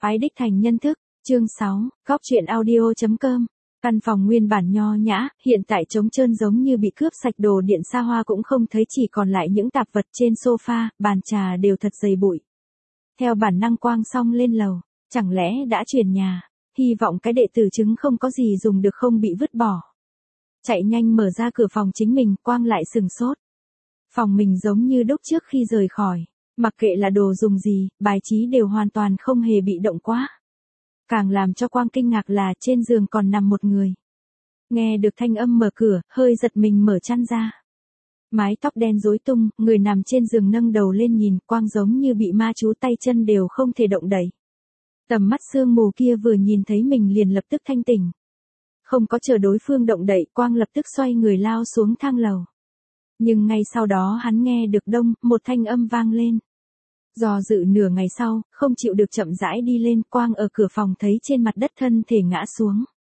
Ái đích thành nhân thức, chương 6, góc truyện audio.com. Căn phòng nguyên bản nho nhã, hiện tại trống trơn giống như bị cướp sạch, đồ điện xa hoa cũng không thấy, chỉ còn lại những tạp vật trên sofa, bàn trà đều thật dày bụi. Theo bản năng Quang xong lên lầu, chẳng lẽ đã chuyển nhà, hy vọng cái đệ tử chứng không có gì dùng được không bị vứt bỏ. Chạy nhanh mở ra cửa phòng chính mình, Quang lại sừng sốt. Phòng mình giống như đúc trước khi rời khỏi, mặc kệ là đồ dùng gì, bài trí đều hoàn toàn không hề bị động quá. Càng làm cho Quang kinh ngạc là trên giường còn nằm một người. Nghe được thanh âm mở cửa, hơi giật mình mở chăn ra. Mái tóc đen rối tung, người nằm trên giường nâng đầu lên nhìn, Quang giống như bị ma chú, tay chân đều không thể động đậy. Tầm mắt sương mù kia vừa nhìn thấy mình liền lập tức thanh tỉnh. Không có chờ đối phương động đậy, Quang lập tức xoay người lao xuống thang lầu. Nhưng ngay sau đó hắn nghe được đông, một thanh âm vang lên. Do dự nửa ngày sau, không chịu được chậm rãi đi lên, Quang ở cửa phòng thấy trên mặt đất thân thể ngã xuống.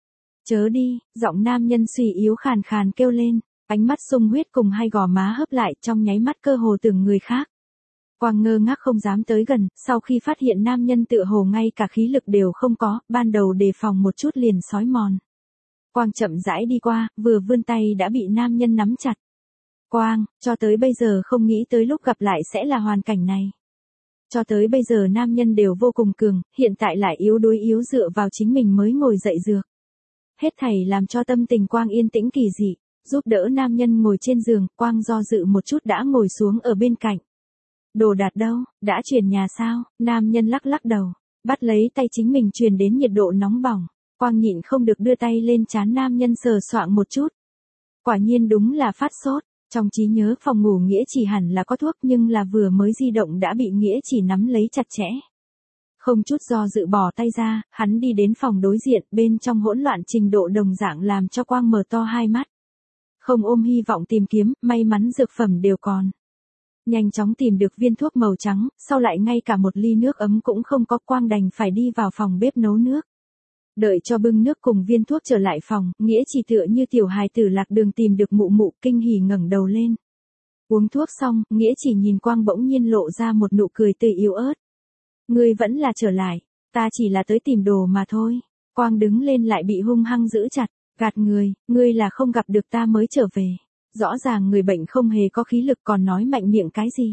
Chớ đi, giọng nam nhân suy yếu khàn khàn kêu lên, ánh mắt sung huyết cùng hai gò má hấp lại, trong nháy mắt cơ hồ tưởng người khác. Quang ngơ ngác không dám tới gần, sau khi phát hiện nam nhân tựa hồ ngay cả khí lực đều không có, ban đầu đề phòng một chút liền sói mòn. Quang chậm rãi đi qua, vừa vươn tay đã bị nam nhân nắm chặt. Quang, cho tới bây giờ không nghĩ tới lúc gặp lại sẽ là hoàn cảnh này. Cho tới bây giờ nam nhân đều vô cùng cường, hiện tại lại yếu đuối yếu dựa vào chính mình mới ngồi dậy dược. Hết thảy làm cho tâm tình Quang yên tĩnh kỳ dị, giúp đỡ nam nhân ngồi trên giường, Quang do dự một chút đã ngồi xuống ở bên cạnh. Đồ đạc đâu, đã chuyển nhà sao? Nam nhân lắc lắc đầu, bắt lấy tay chính mình truyền đến nhiệt độ nóng bỏng. Quang nhịn không được đưa tay lên trán nam nhân sờ soạng một chút. Quả nhiên đúng là phát sốt. Trong trí nhớ phòng ngủ Nghĩa Chỉ hẳn là có thuốc, nhưng là vừa mới di động đã bị Nghĩa Chỉ nắm lấy chặt chẽ. Không chút do dự bỏ tay ra, hắn đi đến phòng đối diện, bên trong hỗn loạn trình độ đồng dạng làm cho Quang mở to hai mắt. Không ôm hy vọng tìm kiếm, may mắn dược phẩm đều còn. Nhanh chóng tìm được viên thuốc màu trắng, sau lại ngay cả một ly nước ấm cũng không có, Quang đành phải đi vào phòng bếp nấu nước. Đợi cho bưng nước cùng viên thuốc trở lại phòng, Nghĩa Chỉ tựa như tiểu hài tử lạc đường tìm được mụ mụ, kinh hỉ ngẩng đầu lên. Uống thuốc xong, Nghĩa Chỉ nhìn Quang bỗng nhiên lộ ra một nụ cười tươi yếu ớt. Ngươi vẫn là trở lại, ta chỉ là tới tìm đồ mà thôi. Quang đứng lên lại bị hung hăng giữ chặt, gạt người, ngươi là không gặp được ta mới trở về. Rõ ràng người bệnh không hề có khí lực còn nói mạnh miệng cái gì.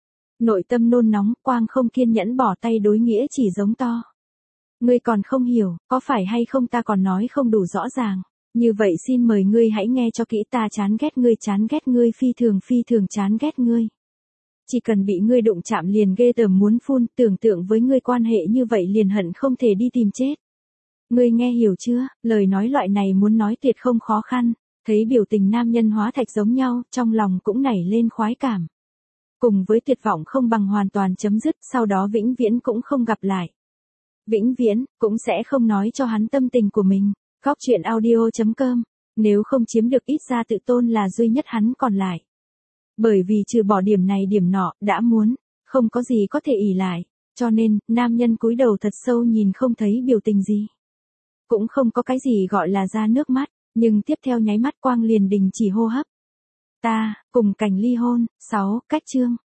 Nội tâm nôn nóng, Quang không kiên nhẫn bỏ tay đối Nghĩa Chỉ giống to. Ngươi còn không hiểu, có phải hay không ta còn nói không đủ rõ ràng. Như vậy xin mời ngươi hãy nghe cho kỹ, ta chán ghét ngươi phi thường chán ghét ngươi. Chỉ cần bị ngươi đụng chạm liền ghê tởm muốn phun, tưởng tượng với ngươi quan hệ như vậy liền hận không thể đi tìm chết. Ngươi nghe hiểu chưa, lời nói loại này muốn nói tuyệt không khó khăn. Thấy biểu tình nam nhân hóa thạch giống nhau, trong lòng cũng nảy lên khoái cảm. Cùng với tuyệt vọng không bằng hoàn toàn chấm dứt, sau đó vĩnh viễn cũng không gặp lại. Vĩnh viễn, cũng sẽ không nói cho hắn tâm tình của mình. Góc truyện audio.com. Nếu không chiếm được ít ra tự tôn là duy nhất hắn còn lại. Bởi vì trừ bỏ điểm này điểm nọ, đã muốn, không có gì có thể ỷ lại. Cho nên, nam nhân cúi đầu thật sâu nhìn không thấy biểu tình gì. Cũng không có cái gì gọi là ra nước mắt, nhưng tiếp theo nháy mắt Quang liền đình chỉ hô hấp. Ta, cùng cảnh ly hôn, 6, cách chương.